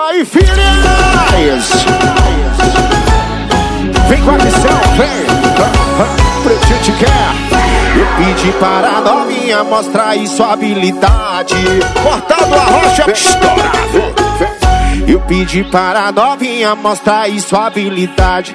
aí, filhas! Vem com a missão, vem! Pretinho te quer! Eu pedi para a novinha mostrar aí sua habilidade. Cortado a rocha, estourado. Eu pedi para a novinha mostrar aí sua habilidade.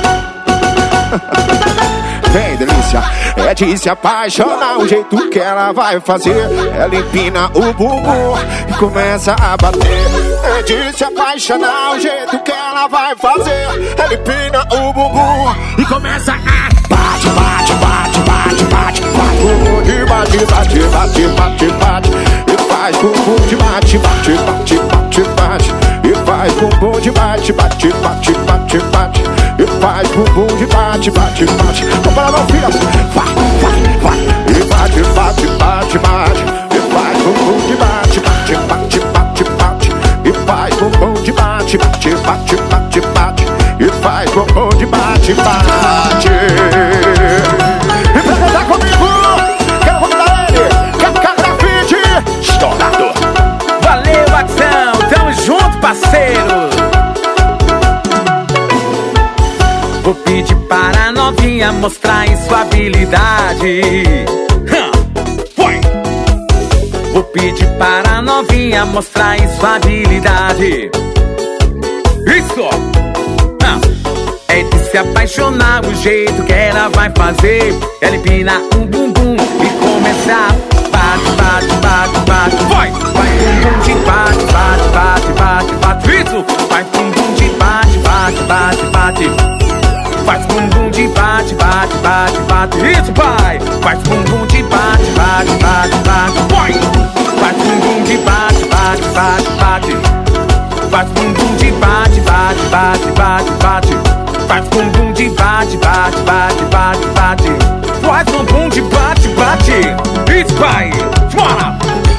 Vem, delícia, é de se apaixonar o jeito que ela vai fazer. Ela empina o bumbum e começa a bater. É de se apaixonar o jeito que ela vai fazer. Ela empina o bumbum e começa a bate, bate, bate, bate, bate, bate, bumbum de bate, bate, bate, bate, bate. E faz bumbum de bate, bate, bate, bate, bate. E faz bumbum de bate, bate, bate, bate, bate. E faz bumbum de bate, bate, bate. Vamos para não, filhas. Vai, vai, vai. E bate, bate, bate, bate. E faz bumbum de bate, bate, bate, bate, bate. E faz bumbum de bate, bate, bate, bate, bate. E faz bumbum de bate, bate. E pra cantar comigo, quero convidar ele, Kaká Grafite, estourado. Valeu, Axão, tamo junto, parceiro. Vou pedir para a novinha mostrar em sua habilidade. Vou pedir para a novinha mostrar em sua habilidade. Isso! É de se apaixonar o jeito que ela vai fazer. Ela empina um bumbum e começa a bate, bate, bate, bate. Vai! Vai bumbum de bate, bate, bate, bate, bate. Isso! Vai bumbum de bate, bate, bate, bate. Faz bumbum de bate, bate, bate, bate. Isso, pai! Faz bumbum de bate, bate, bate, bate. Vai! Faz bumbum de bate, bate, bate, bate. Faz bumbum de bate, bate, bate, bate, bate. Faz bumbum de bate, bate, bate, bate, bate. Faz bumbum de bate, bate. Isso, pai! Bora!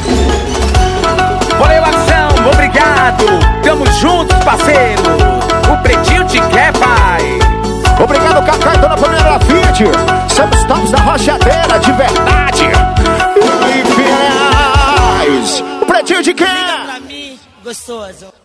Valeu, Axão! Obrigado! Tamo juntos, parceiro! O Pretinho te quer, pai! Obrigado, Kaká e Dona Família Grafite. Somos tops da rochadeira, de verdade. E aí, filhas, o Pretinho de quem? Pra mim, gostoso.